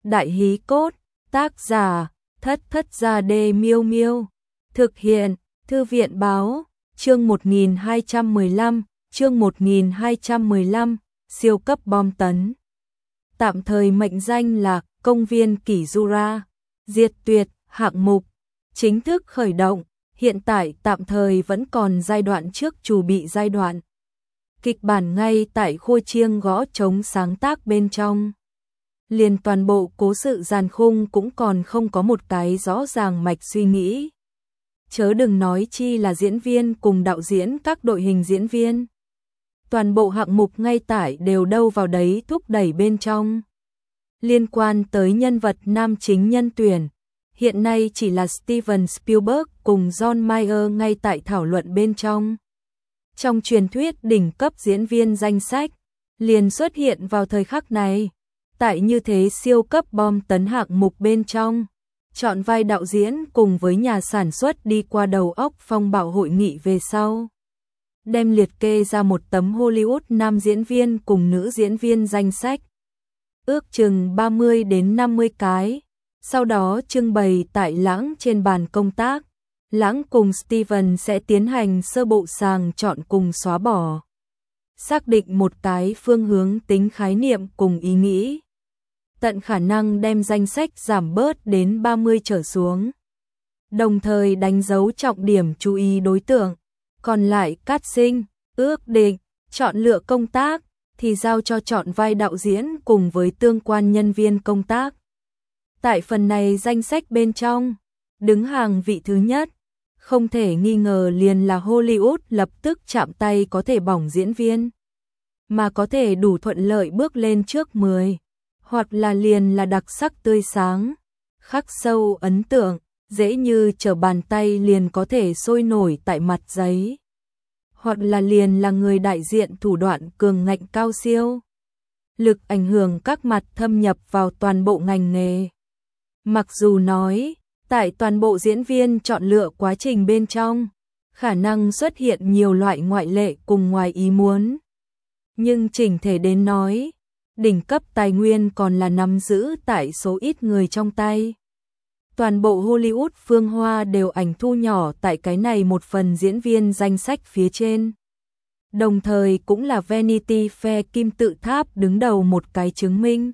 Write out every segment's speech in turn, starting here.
Đại hí cốt, tác giả, Thất Thất Gia Đê Miêu Miêu. Thực hiện, Thư viện báo, chương 1215, siêu cấp bom tấn. Tạm thời mệnh danh là Công viên Kỷ Jura, diệt tuyệt, hạng mục, chính thức khởi động, hiện tại tạm thời vẫn còn giai đoạn trước chuẩn bị giai đoạn. Kịch bản ngay tại Khôi Chiêng gõ trống sáng tác bên trong. Liền toàn bộ cố sự dàn khung cũng còn không có một cái rõ ràng mạch suy nghĩ. Chớ đừng nói chi là diễn viên cùng đạo diễn các đội hình diễn viên. Toàn bộ hạng mục ngay tại đều đâu vào đấy thúc đẩy bên trong. Liên quan tới nhân vật nam chính nhân tuyển, hiện nay chỉ là Steven Spielberg cùng John Mayer ngay tại thảo luận bên trong. Trong truyền thuyết đỉnh cấp diễn viên danh sách, liền xuất hiện vào thời khắc này. Tại như thế siêu cấp bom tấn hạng mục bên trong, chọn vai đạo diễn cùng với nhà sản xuất đi qua đầu óc phong bạo hội nghị về sau. Đem liệt kê ra một tấm Hollywood nam diễn viên cùng nữ diễn viên danh sách. Ước chừng 30 đến 50 cái. Sau đó trưng bày tại Lãng trên bàn công tác. Lãng cùng Steven sẽ tiến hành sơ bộ sàng chọn cùng xóa bỏ. Xác định một cái phương hướng tính khái niệm cùng ý nghĩ. Tận khả năng đem danh sách giảm bớt đến 30 trở xuống. Đồng thời đánh dấu trọng điểm chú ý đối tượng. Còn lại casting, ước định, chọn lựa công tác thì giao cho chọn vai đạo diễn cùng với tương quan nhân viên công tác. Tại phần này danh sách bên trong, đứng hàng vị thứ nhất, không thể nghi ngờ liền là Hollywood lập tức chạm tay có thể bỏng diễn viên, mà có thể đủ thuận lợi bước lên trước 10, hoặc là liền là đặc sắc tươi sáng, khắc sâu ấn tượng, dễ như trở bàn tay liền có thể sôi nổi tại mặt giấy, hoặc là liền là người đại diện thủ đoạn cường ngạnh cao siêu, lực ảnh hưởng các mặt thâm nhập vào toàn bộ ngành nghề. Mặc dù nói, tại toàn bộ diễn viên chọn lựa quá trình bên trong, khả năng xuất hiện nhiều loại ngoại lệ cùng ngoài ý muốn. Nhưng chỉnh thể đến nói, đỉnh cấp tài nguyên còn là nắm giữ tại số ít người trong tay. Toàn bộ Hollywood phương Hoa đều ảnh thu nhỏ tại cái này một phần diễn viên danh sách phía trên. Đồng thời cũng là Vanity Fair kim tự tháp đứng đầu một cái chứng minh.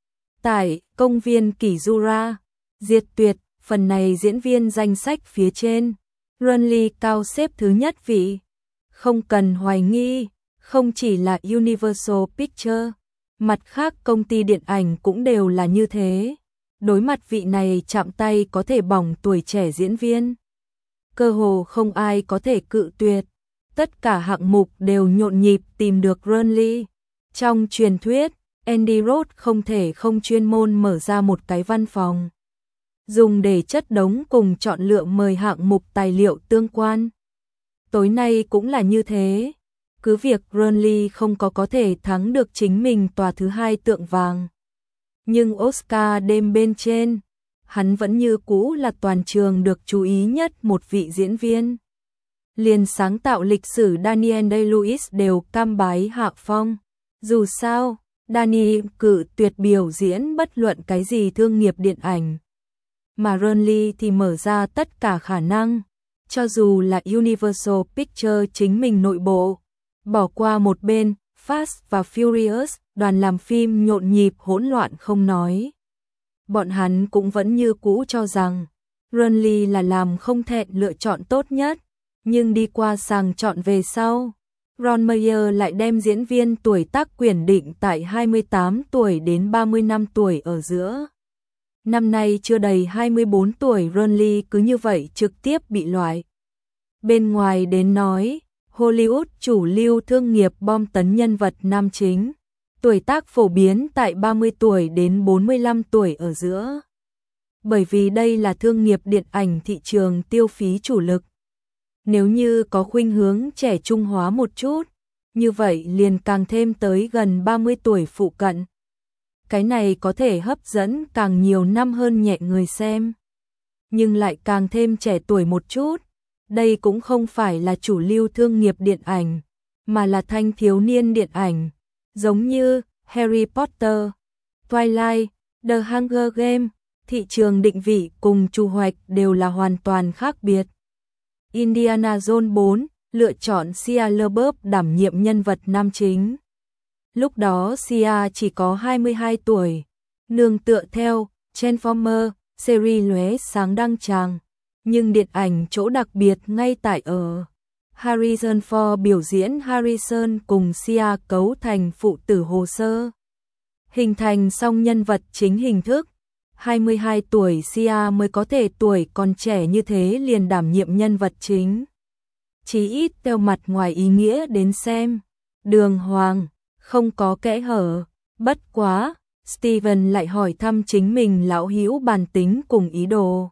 Tại Công viên Kỷ Jura, diệt tuyệt, phần này diễn viên danh sách phía trên, Ronley cao xếp thứ nhất vị. Không cần hoài nghi, không chỉ là Universal Pictures, mặt khác công ty điện ảnh cũng đều là như thế. Đối mặt vị này chạm tay có thể bỏng tuổi trẻ diễn viên. Cơ hồ không ai có thể cự tuyệt. Tất cả hạng mục đều nhộn nhịp tìm được Ronley. Trong truyền thuyết, Andy Roth không thể không chuyên môn mở ra một cái văn phòng, dùng để chất đống cùng chọn lựa mời hạng mục tài liệu tương quan. Tối nay cũng là như thế. Cứ việc Ronley không có thể thắng được chính mình tòa thứ hai tượng vàng. Nhưng Oscar đêm bên trên, hắn vẫn như cũ là toàn trường được chú ý nhất một vị diễn viên. Liền sáng tạo lịch sử Daniel Day-Lewis đều cam bái hạ phong. Dù sao, Danny cử tuyệt biểu diễn bất luận cái gì thương nghiệp điện ảnh. Mà Ronley thì mở ra tất cả khả năng, cho dù là Universal Pictures chính mình nội bộ. Bỏ qua một bên, Fast và Furious, đoàn làm phim nhộn nhịp hỗn loạn không nói. Bọn hắn cũng vẫn như cũ cho rằng, Ronley là làm không thẹn lựa chọn tốt nhất, nhưng đi qua sàng chọn về sau, Ron Meyer lại đem diễn viên tuổi tác quyển định tại 28 tuổi đến 35 tuổi ở giữa. Năm nay chưa đầy 24 tuổi Ronley cứ như vậy trực tiếp bị loại. Bên ngoài đến nói, Hollywood chủ lưu thương nghiệp bom tấn nhân vật nam chính, tuổi tác phổ biến tại 30 tuổi đến 45 tuổi ở giữa. Bởi vì đây là thương nghiệp điện ảnh thị trường tiêu phí chủ lực. Nếu như có khuynh hướng trẻ trung hóa một chút, như vậy liền càng thêm tới gần 30 tuổi phụ cận. Cái này có thể hấp dẫn càng nhiều năm hơn nhẹ người xem, nhưng lại càng thêm trẻ tuổi một chút. Đây cũng không phải là chủ lưu thương nghiệp điện ảnh, mà là thanh thiếu niên điện ảnh, giống như Harry Potter, Twilight, The Hunger Games, thị trường định vị cùng chu hoạch đều là hoàn toàn khác biệt. Indiana Jones 4 lựa chọn Shia LaBeouf đảm nhiệm nhân vật nam chính. Lúc đó Shia chỉ có 22 tuổi, nương tựa theo Transformers series lóe sáng đăng tràng, nhưng điện ảnh chỗ đặc biệt ngay tại ở Harrison Ford biểu diễn Harrison cùng Shia cấu thành phụ tử hồ sơ, hình thành xong nhân vật chính hình thức. 22 tuổi Shia mới có thể tuổi còn trẻ như thế liền đảm nhiệm nhân vật chính. Chí ít theo mặt ngoài ý nghĩa đến xem, đường hoàng, không có kẽ hở. Bất quá, Steven lại hỏi thăm chính mình lão hữu bản tính cùng ý đồ.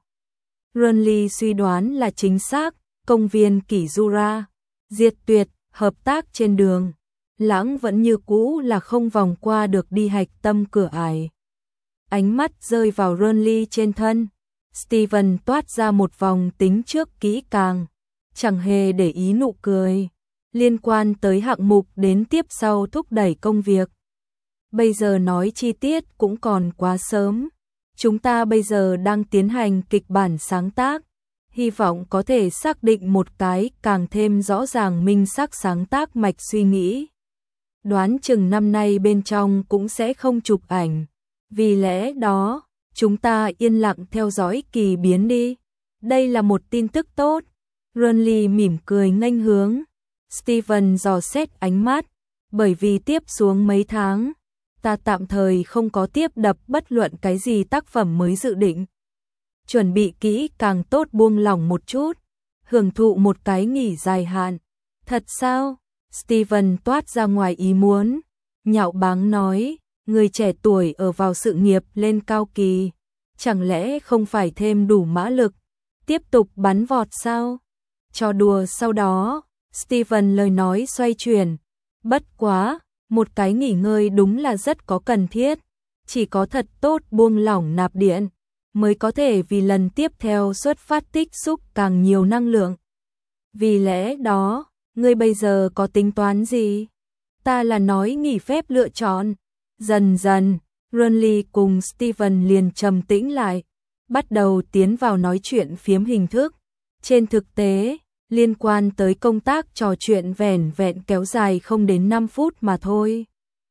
Renly suy đoán là chính xác, công viên Kỷ Jura, diệt tuyệt, hợp tác trên đường. Lãng vẫn như cũ là không vòng qua được đi hạch tâm cửa ải. Ánh mắt rơi vào Renly trên thân. Steven toát ra một vòng tính trước kỹ càng, chẳng hề để ý nụ cười. Liên quan tới hạng mục đến tiếp sau thúc đẩy công việc. Bây giờ nói chi tiết cũng còn quá sớm. Chúng ta bây giờ đang tiến hành kịch bản sáng tác. Hy vọng có thể xác định một cái càng thêm rõ ràng minh xác sáng tác mạch suy nghĩ. Đoán chừng năm nay bên trong cũng sẽ không chụp ảnh. Vì lẽ đó, chúng ta yên lặng theo dõi kỳ biến đi. Đây là một tin tức tốt. Renly mỉm cười nghênh hướng. Steven dò xét ánh mắt. Bởi vì tiếp xuống mấy tháng, ta tạm thời không có tiếp đập bất luận cái gì tác phẩm mới dự định. Chuẩn bị kỹ càng tốt, buông lỏng một chút, hưởng thụ một cái nghỉ dài hạn. Thật sao? Steven toát ra ngoài ý muốn, nhạo báng nói, người trẻ tuổi ở vào sự nghiệp lên cao kỳ, chẳng lẽ không phải thêm đủ mã lực, tiếp tục bắn vọt sao? Trò đùa sau đó, Steven lời nói xoay chuyển, bất quá, một cái nghỉ ngơi đúng là rất có cần thiết, chỉ có thật tốt buông lỏng nạp điện, mới có thể vì lần tiếp theo xuất phát tích xúc càng nhiều năng lượng. Vì lẽ đó, ngươi bây giờ có tính toán gì? Ta là nói nghỉ phép lựa chọn. Dần dần, Renly cùng Steven liền trầm tĩnh lại, bắt đầu tiến vào nói chuyện phiếm hình thức. Trên thực tế, liên quan tới công tác trò chuyện vẻn vẹn kéo dài không đến 5 phút mà thôi.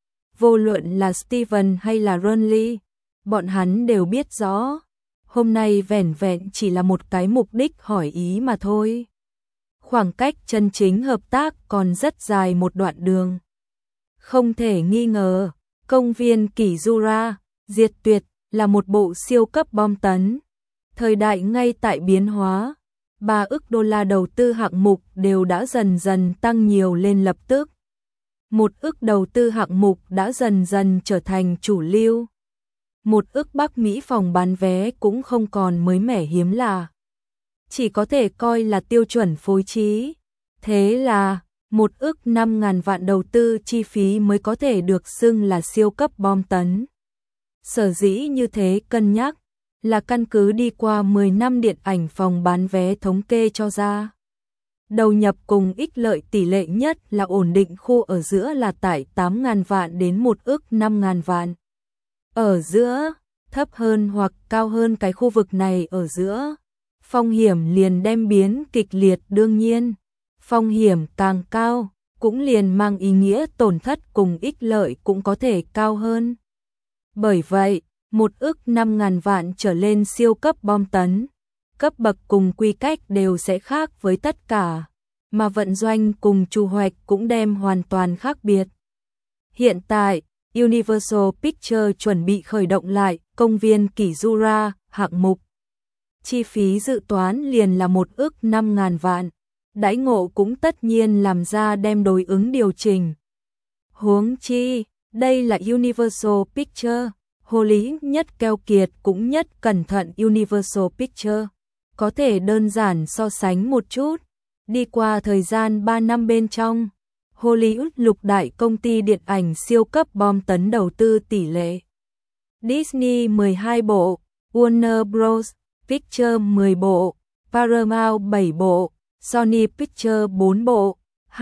Vô luận là Steven hay là Renly, bọn hắn đều biết rõ, hôm nay vẻn vẹn chỉ là một cái mục đích hỏi ý mà thôi. Khoảng cách chân chính hợp tác còn rất dài một đoạn đường. Không thể nghi ngờ, công viên Kỷ Jura, diệt tuyệt, là một bộ siêu cấp bom tấn. Thời đại ngay tại biến hóa, 3 ức đô la đầu tư hạng mục đều đã dần dần tăng nhiều lên lập tức. 1 ức đầu tư hạng mục đã dần dần trở thành chủ lưu. 1 ức Bắc Mỹ phòng bán vé cũng không còn mới mẻ hiếm lạ. Chỉ có thể coi là tiêu chuẩn phối trí. Thế là, 1 ức 5.000 vạn đầu tư chi phí mới có thể được xưng là siêu cấp bom tấn. Sở dĩ như thế cân nhắc, là căn cứ đi qua 10 năm điện ảnh phòng bán vé thống kê cho ra. Đầu nhập cùng ích lợi tỷ lệ nhất là ổn định khu ở giữa là tại 8.000 vạn đến 1 ức 5.000 vạn. Ở giữa, thấp hơn hoặc cao hơn cái khu vực này ở giữa, phong hiểm liền đem biến kịch liệt. Đương nhiên, phong hiểm càng cao, cũng liền mang ý nghĩa tổn thất cùng ích lợi cũng có thể cao hơn. Bởi vậy, 1 ức 5.000 vạn trở lên siêu cấp bom tấn, cấp bậc cùng quy cách đều sẽ khác với tất cả, mà vận doanh cùng chu hoạch cũng đem hoàn toàn khác biệt. Hiện tại, Universal Pictures chuẩn bị khởi động lại công viên Kỷ Jura hạng mục. Chi phí dự toán liền là 1 ức 5.000 vạn. Đãi ngộ cũng tất nhiên làm ra đem đối ứng điều chỉnh. Huống chi, đây là Universal Pictures, hồ lý nhất keo kiệt cũng nhất cẩn thận Universal Pictures. Có thể đơn giản so sánh một chút, đi qua thời gian 3 năm bên trong, Hollywood lục đại công ty điện ảnh siêu cấp bom tấn đầu tư tỷ lệ. Disney 12 bộ, Warner Bros. Pictures 10 bộ, Paramount 7 bộ, Sony Pictures 4 bộ,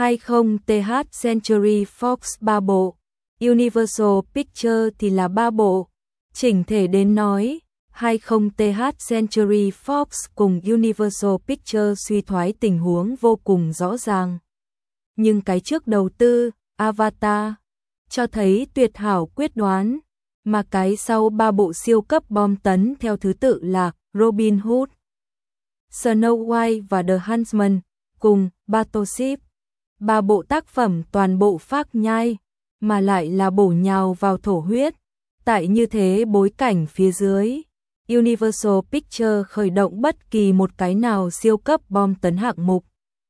20th Century Fox 3 bộ, Universal Pictures thì là 3 bộ. Chỉnh thể đến nói, 20th Century Fox cùng Universal Pictures suy thoái tình huống vô cùng rõ ràng. Nhưng cái trước đầu tư, Avatar, cho thấy tuyệt hảo quyết đoán, mà cái sau 3 bộ siêu cấp bom tấn theo thứ tự là Robin Hood, Snow White và The Huntsman, cùng Battleship. 3 bộ tác phẩm toàn bộ phác nhai, mà lại là bổ nhào vào thổ huyết. Tại như thế bối cảnh phía dưới, Universal Pictures khởi động bất kỳ một cái nào siêu cấp bom tấn hạng mục.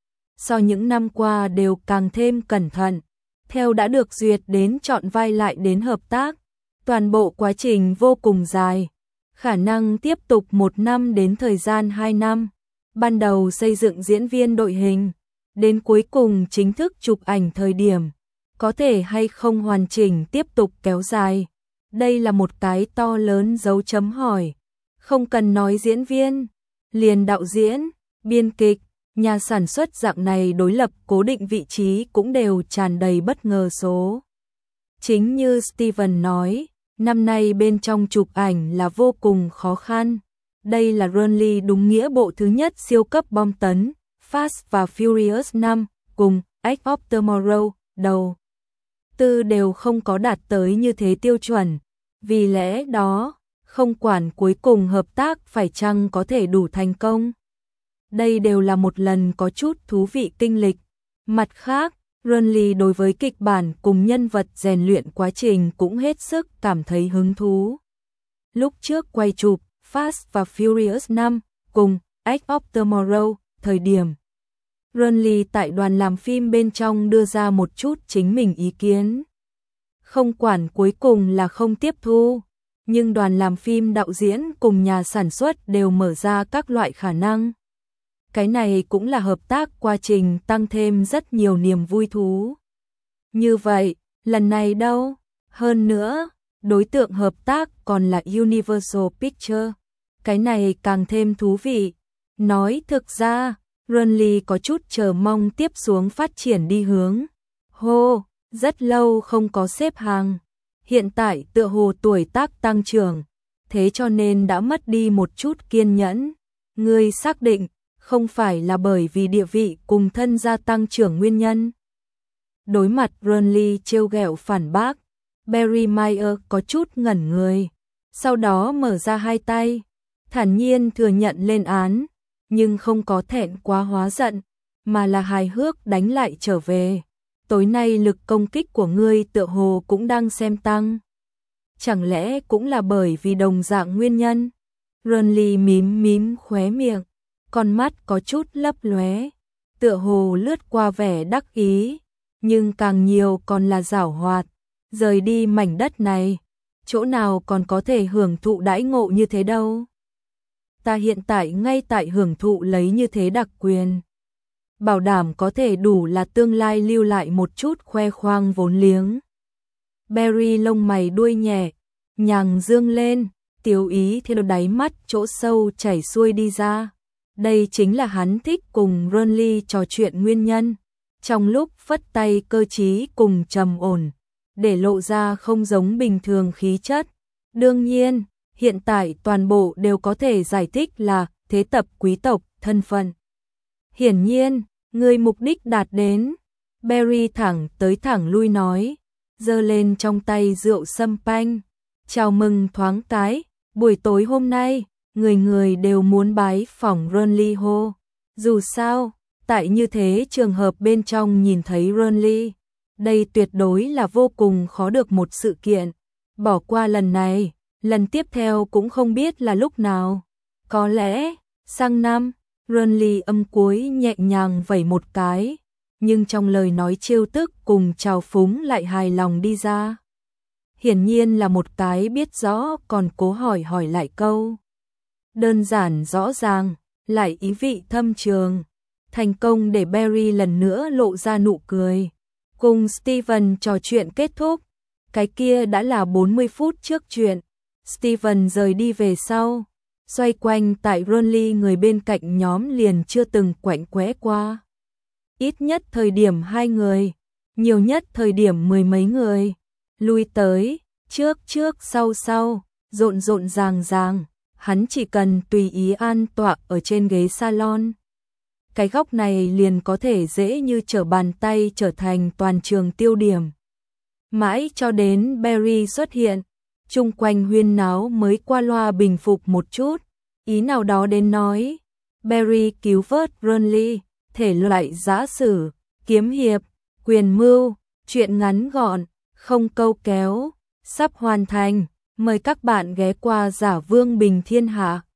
Sau những năm qua đều càng thêm cẩn thận, theo đã được duyệt đến chọn vai lại đến hợp tác. Toàn bộ quá trình vô cùng dài, khả năng tiếp tục 1 năm đến thời gian 2 năm. Ban đầu xây dựng diễn viên đội hình, đến cuối cùng chính thức chụp ảnh thời điểm, có thể hay không hoàn chỉnh tiếp tục kéo dài. Đây là một cái to lớn dấu chấm hỏi. Không cần nói diễn viên, liền đạo diễn, biên kịch, nhà sản xuất dạng này đối lập cố định vị trí cũng đều tràn đầy bất ngờ số. Chính như Steven nói, năm nay bên trong chụp ảnh là vô cùng khó khăn. Đây là Runly đúng nghĩa bộ thứ nhất siêu cấp bom tấn, Fast và Furious 5, cùng Edge of Tomorrow, đầu tư đều không có đạt tới như thế tiêu chuẩn. Vì lẽ đó, không quản cuối cùng hợp tác phải chăng có thể đủ thành công. Đây đều là một lần có chút thú vị kinh lịch. Mặt khác, Runly đối với kịch bản cùng nhân vật rèn luyện quá trình cũng hết sức cảm thấy hứng thú. Lúc trước quay chụp Fast và Furious 5 cùng Edge of Tomorrow, thời điểm Runly tại đoàn làm phim bên trong đưa ra một chút chính mình ý kiến. Không quản cuối cùng là không tiếp thu, nhưng đoàn làm phim, đạo diễn cùng nhà sản xuất đều mở ra các loại khả năng. Cái này cũng là hợp tác quá trình tăng thêm rất nhiều niềm vui thú. Như vậy, lần này đâu? Hơn nữa, đối tượng hợp tác còn là Universal Pictures. Cái này càng thêm thú vị. Nói thực ra, Runly có chút chờ mong tiếp xuống phát triển đi hướng. Rất lâu không có xếp hàng. Hiện tại tựa hồ tuổi tác tăng trưởng, thế cho nên đã mất đi một chút kiên nhẫn. Ngươi xác định, không phải là bởi vì địa vị cùng thân gia tăng trưởng nguyên nhân. Đối mặt Runly trêu ghẹo phản bác, Barry Meyer có chút ngẩn người, sau đó mở ra hai tay, thản nhiên thừa nhận lên án, nhưng không có thẹn quá hóa giận, mà là hài hước đánh lại trở về. Tối nay lực công kích của ngươi tựa hồ cũng đang xem tăng. Chẳng lẽ cũng là bởi vì đồng dạng nguyên nhân? Runly mím khóe miệng, con mắt có chút lấp lóe, tựa hồ lướt qua vẻ đắc ý, nhưng càng nhiều còn là giảo hoạt. Rời đi mảnh đất này, chỗ nào còn có thể hưởng thụ đãi ngộ như thế đâu. Ta hiện tại ngay tại hưởng thụ lấy như thế đặc quyền. Bảo đảm có thể đủ là tương lai lưu lại một chút khoe khoang vốn liếng. Barry lông mày đuôi nhẹ, nhàng dương lên, tiếu ý theo đáy mắt chỗ sâu chảy xuôi đi ra. Đây chính là hắn thích cùng Runly trò chuyện nguyên nhân. Trong lúc phất tay cơ trí cùng trầm ổn, để lộ ra không giống bình thường khí chất. Đương nhiên, hiện tại toàn bộ đều có thể giải thích là thế tập quý tộc, thân phận. Hiển nhiên, người mục đích đạt đến. Barry thẳng tới thẳng lui nói, giơ lên trong tay rượu sâm panh. Chào mừng thoáng cái, buổi tối hôm nay, người người đều muốn bái phỏng Runly hô. Dù sao, tại như thế trường hợp bên trong nhìn thấy Runly, đây tuyệt đối là vô cùng khó được một sự kiện. Bỏ qua lần này, lần tiếp theo cũng không biết là lúc nào. Có lẽ, sang năm, Runly âm cuối nhẹ nhàng vẩy một cái, nhưng trong lời nói trêu tức cùng trào phúng lại hài lòng đi ra. Hiển nhiên là một cái biết rõ còn cố hỏi lại câu. Đơn giản rõ ràng, lại ý vị thâm trường. Thành công để Barry lần nữa lộ ra nụ cười. Cùng Steven trò chuyện kết thúc. Cái kia đã là 40 phút trước chuyện. Steven rời đi về sau. Xoay quanh tại Runly người bên cạnh nhóm liền chưa từng quạnh quẽ qua. Ít nhất thời điểm 2 người, nhiều nhất thời điểm 10 mấy người. Lui tới, trước sau, rộn rộn ràng ràng, hắn chỉ cần tùy ý an tọa ở trên ghế salon. Cái góc này liền có thể dễ như trở bàn tay trở thành toàn trường tiêu điểm. Mãi cho đến Barry xuất hiện, chung quanh huyên náo mới qua loa bình phục một chút, ý nào đó đến nói, Barry cứu vớt Burnley, thể loại giã sử, kiếm hiệp, quyền mưu, chuyện ngắn gọn, không câu kéo, sắp hoàn thành, mời các bạn ghé qua Giả Vương Bình Thiên Hạ.